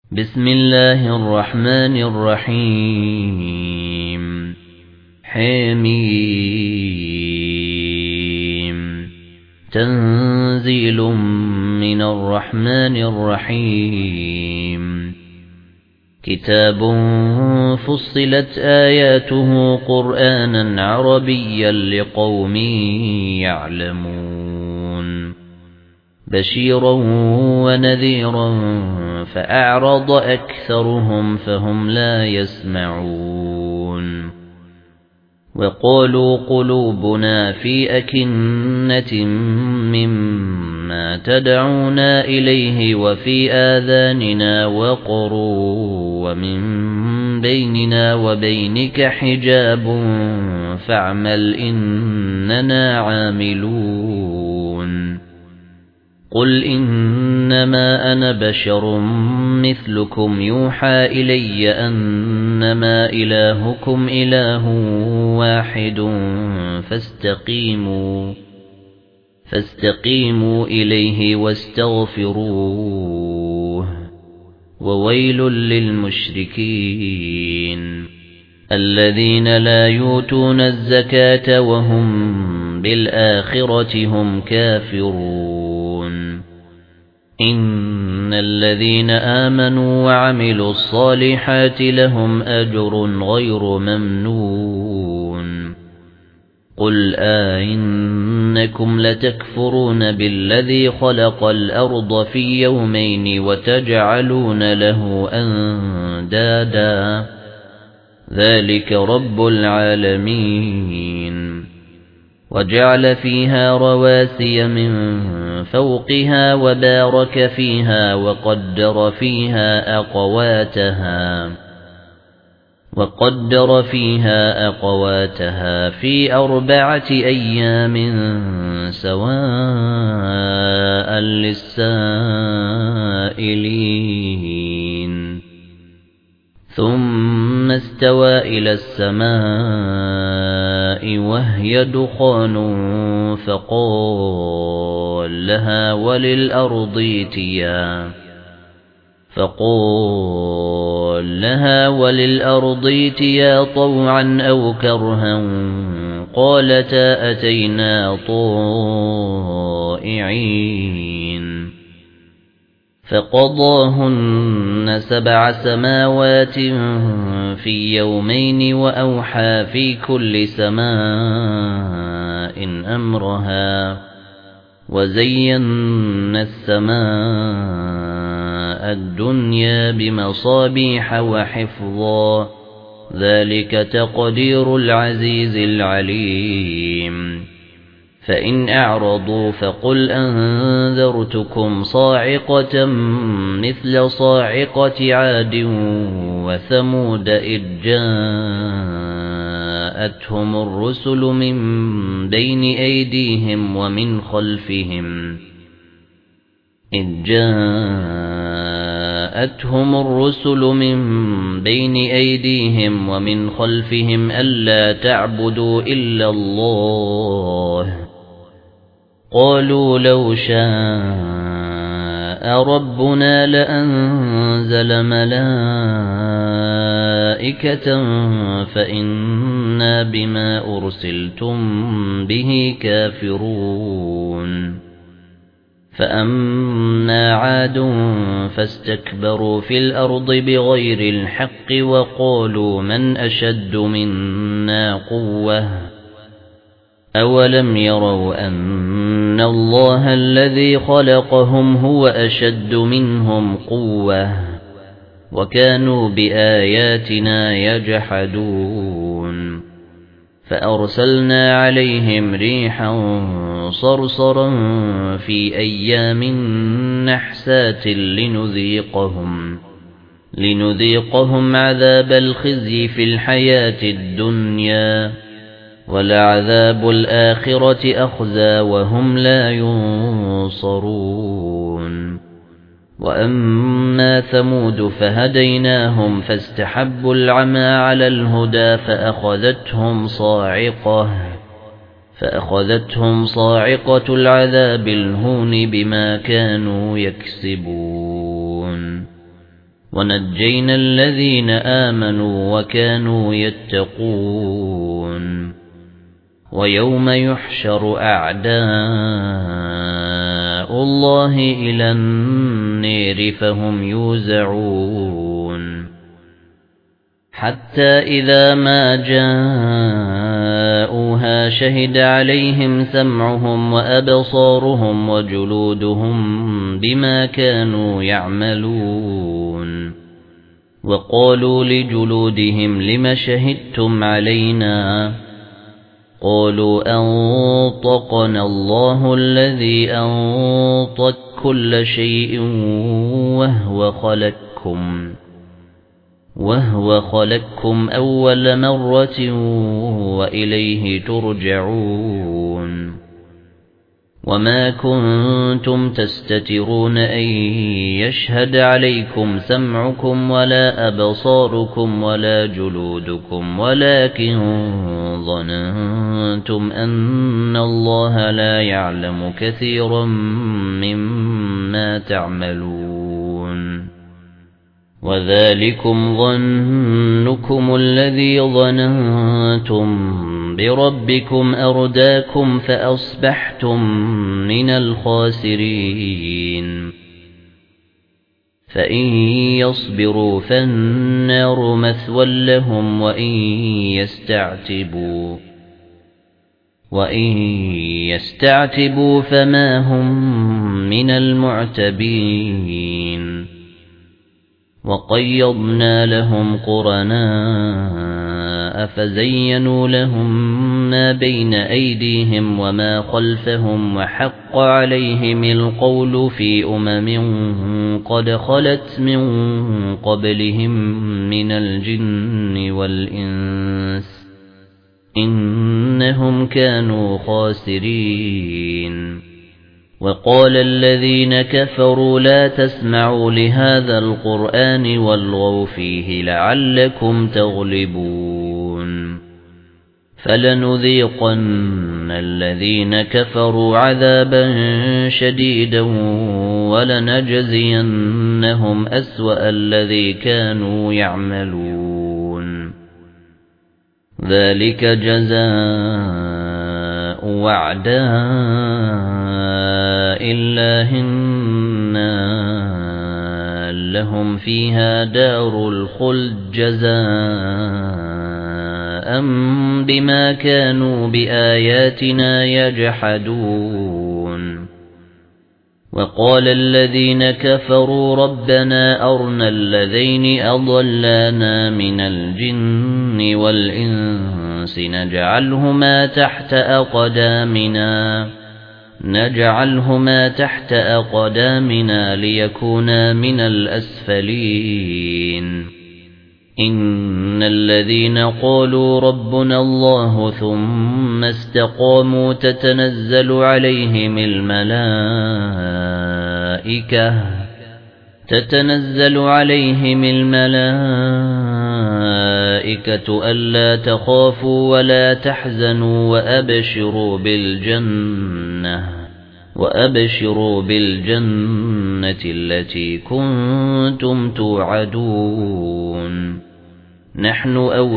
بسم الله الرحمن الرحيم حميم تنزيل من الرحمن الرحيم كتاب فصلت آياته قرآنا عربيا لقوم يعلمون بشيرا ونذيرا فأعرض أكثرهم فهم لا يسمعون وقالوا قلوبنا في أكنة مما تدعونا إليه وفي آذاننا وقر ومن بيننا وبينك حجاب فاعمل إننا عاملون قل إنما أنا بشر مثلكم يوحى إلي أنما إلهكم إله واحد فاستقيموا إليه واستغفروه وويل للمشركين الذين لا يؤتون الزكاة وهم بالآخرة هم كافرون إن الذين آمنوا وعملوا الصالحات لهم أجر غير ممنون قل إنكم لتكفرون بالذي خلق الأرض في يومين وتجعلون له أندادا ذلك رب العالمين وجعل فيها رواسي من فوقها وبارك فيها وقدر فيها أقواتها في 4 أيام سواء للسائلين ثم استوى إلى السماء وهي دخان فقال لها وللأرض ائتيا طوعا أو كرها قالتا أتينا طائعين فقضاهن 7 سماوات في يومين وأوحى في كل سماء أمرها وزينا السماء الدنيا بمصابيح وحفظا ذلك تقدير العزيز العليم فإن أعرضوا فقل أنذرتكم صاعقة مثل صاعقة عاد وثمود إذ جاءتهم الرسل من بين أيديهم ومن خلفهم ألا تعبدوا إلا الله قالوا لو شاء ربنا لأنزل ملائكة فإنا بما أرسلتم به كافرون فأما عاد فاستكبروا في الأرض بغير الحق وقالوا من أشد منا قوة أولم يروا أن الله الذي خلقهم هو أشد منهم قوة وكانوا بآياتنا يجحدون فأرسلنا عليهم ريحا صرصرا في أيام نحسات لنذيقهم عذاب الخزي في الحياة الدنيا ولعذاب الآخرة أخزى وهم لا ينصرون وأما ثمود فهديناهم فاستحبوا العمى على الهدى فأخذتهم صاعقة العذاب الهون بما كانوا يكسبون ونجينا الذين آمنوا وكانوا يتقون ويوم يحشر أعداء الله إلى النار فهم يوزعون حتى إذا ما جاءوها شهد عليهم سمعهم وأبصارهم وجلودهم بما كانوا يعملون وقالوا لجلودهم لم شهدتم علينا قالوا أنطقنا الله الذي أنطق كل شيء وهو خلقكم أول مرة وإليه ترجعون وما كنتم تستترون أن يشهد عليكم سمعكم ولا أبصاركم ولا جلودكم ولكن ظننتم أن الله لا يعلم كثيرا مما تعملون وذلكم ظنكم الذي ظننتم بربكم أرداكم فأصبحتم من الخاسرين فإن يصبروا فالنار مثوى لهم وإن يستعتبوا فما هم من المعتبين وقيضنا لهم قرناء فزينوا لهم ما بين أيديهم وما خلفهم وحق عليهم القول في قد خلت من قبلهم من الجن والإنس إنهم كانوا خاسرين وقال الذين كفروا لا تسمعوا لهذا القرآن والغوا فيه لعلكم تغلبون فلنذيقن الذين كفروا عذابا شديدا ولنجزينهم أسوأ الذي كانوا يعملون ذلك جزاء وعداء الله النار لهم فيها دار الخلد جزاء بما كانوا بآياتنا يجحدون وقال الذين كفروا ربنا أرنا الذين أضلانا من الجن والإنس نجعلهما تحت أقدامنا ليكونا من الأسفلين إن الذين قالوا ربنا الله ثم استقاموا تتنزل عليهم الملائكة ألا تخافوا ولا تحزنوا وأبشروا بالجنة التي كنتم توعدون نحن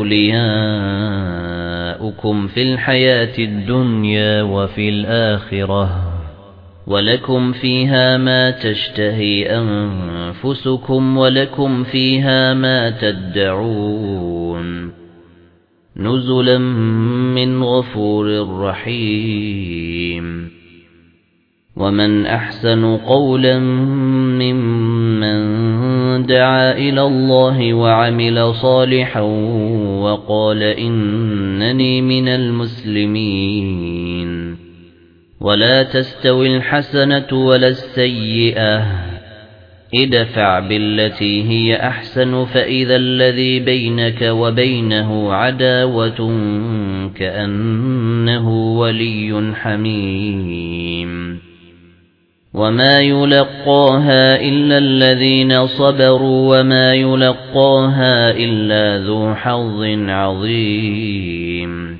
أولياؤكم في الحياة الدنيا وفي الآخرة ولكم فيها ما تشتهي أنفسكم ولكم فيها ما تدعون نزلا من غفور رحيم ومن أحسن قولا ممن دعا إلى الله وعمل صالحا وقال إنني من المسلمين ولا تستوي الحسنة ولا السيئة ادفع بالتي هي أحسن فإذا الذي بينك وبينه عداوة كأنه ولي حميم وما يلقاها إلا الذين صبروا وما يلقاها إلا ذو حظ عظيم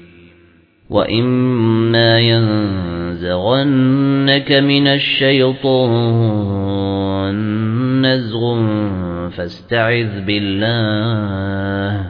وإما ينزغنك من الشيطان نزغ فاستعذ بالله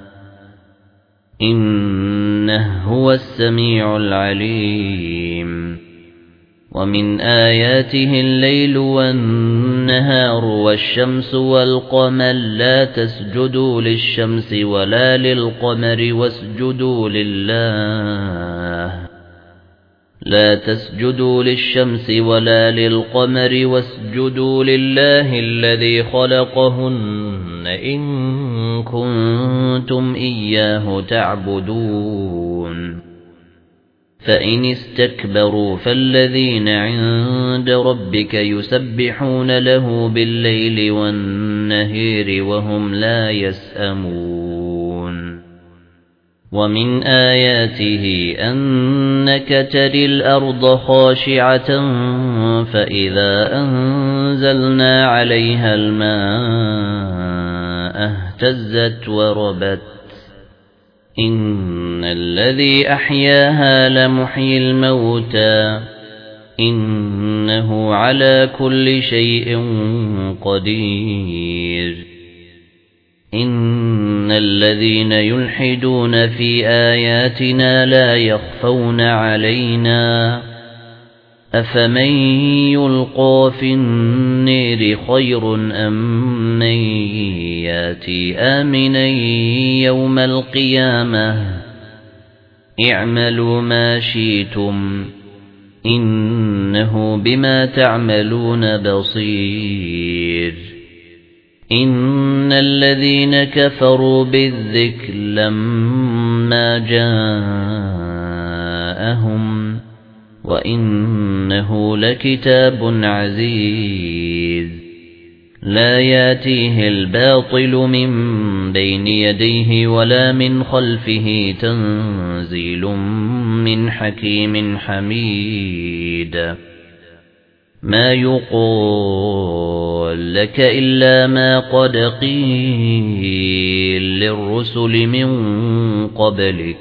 إنه هو السميع العليم ومن آياته الليل والنهار والشمس والقمر لا تسجدوا للشمس ولا للقمر واسجدوا لله لا تسجدوا للشمس ولا للقمر واسجدوا لله الذي خلقهن إن كنتم إياه تعبدون فإن استكبروا فالذين عند ربك يسبحون له بالليل والنهار وهم لا يسأمون ومن آياته أنك تري الأرض خاشعة فإذا أنزلنا عليها الماء اهتزت وربت إن الذي أحياها لمحيي الموتى إنه على كل شيء قدير إن الذين يلحدون في آياتنا لا يخفون علينا أفمن يلقى في النير خير أم من ياتي آمنا يوم القيامة اعملوا ما شئتم إنه بما تعملون بصير إن الذين كفروا بالذكر لما جاءهم وإنه لكتاب عزيز لا ياتيه الباطل من بين يديه ولا من خلفه تنزيل من حكيم حميد ما يقول لك إلا ما قد قيل للرسل من قبلك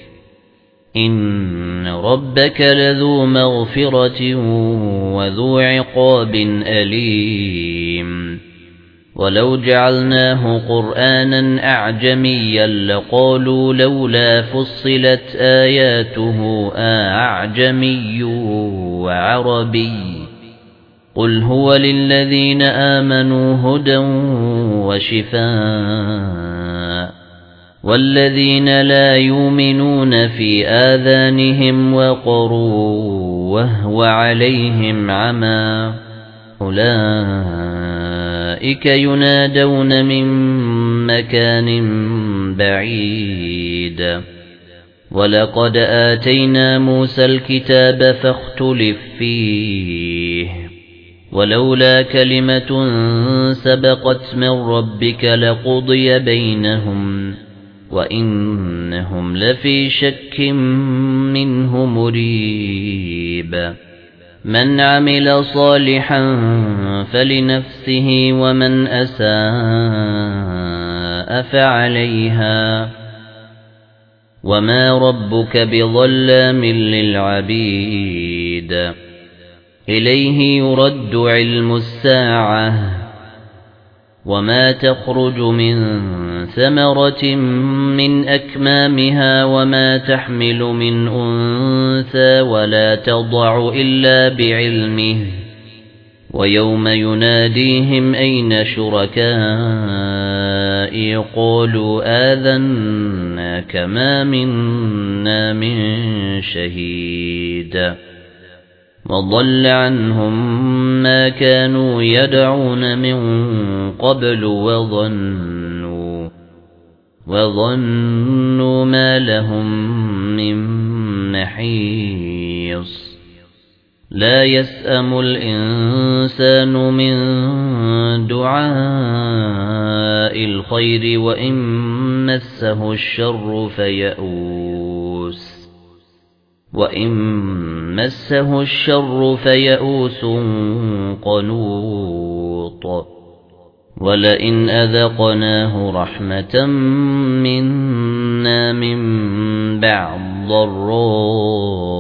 إن ربك لذو مغفرة وذو عقاب أليم ولو جعلناه قرآنا أعجميا لقالوا لولا فصلت آياته أعجمي وعربي قل هو للذين آمنوا هدى وشفاء والذين لا يؤمنون في آذانهم وقر وهو عليهم عمى أولئك ينادون من مكان بعيد ولقد آتينا موسى الكتاب فاختلف فيه ولولا كلمة سبقت من ربك لقضي بينهم وإنهم لفي شك منه مريب من عمل صالحا فلنفسه ومن أساء فعليها وما ربك بظلام للعبيد إليه يرد علم الساعة وما تخرج من ثمرة من أكمامها وما تحمل من أنثى ولا تضع إلا بعلمه ويوم يناديهم أين شركائي قالوا آذناك ما منا من شهيد وضل عنهم ما كانوا يدعون من قبل وظنوا ما لهم من محيص لا يسأم الإنسان من دعاء الخير وإن مسه الشر فيئوس قنوط ولئن أذقناه رحمة منا من بعد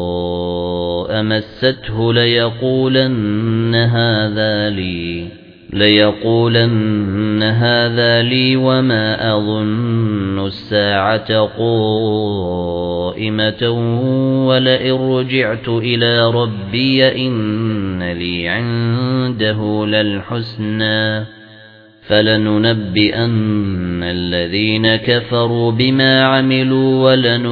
ضراء مسته ليقولن هذا لي ليقولن هذا لي وما أظن الساعة قائمة ولئن رجعت إلى ربي إن لي عنده للحسنى فلننبئن الذين كفروا بما عملوا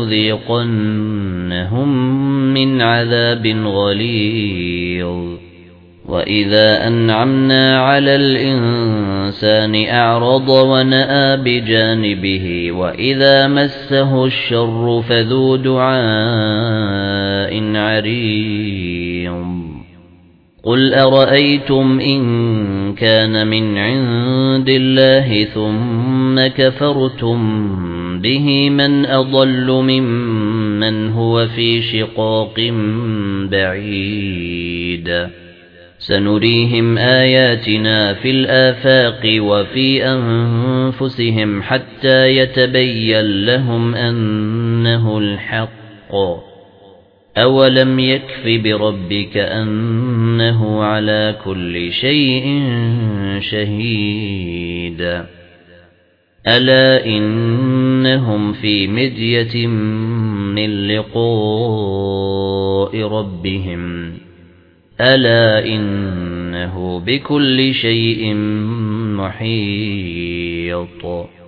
ولنذيقنهم من عذاب غليظ وَإِذَا أَنْعَمْنَا عَلَى الْإِنسَانِ أَعْرَضَ وَنَأَىٰ بِجَانِبِهِ وَإِذَا مَسَّهُ الشَّرُّ فَذُو دُعَاءٍ عَرِيضٍ قُلْ أَرَأَيْتُمْ إِن كَانَ مِنْ عِندِ اللَّهِ ثُمَّ كَفَرْتُم بِهِ مَنْ أَضَلُّ مِمَّنْ هُوَ فِي شِقَاقٍ بَعِيدٍ سنريهم آياتنا في الآفاق وفي أنفسهم حتى يتبين لهم أنه الحق أولم يكف بربك أنه على كل شيء شهيد ألا إنهم في مدية من لقاء ربهم ألا إنه بكل شيء محيط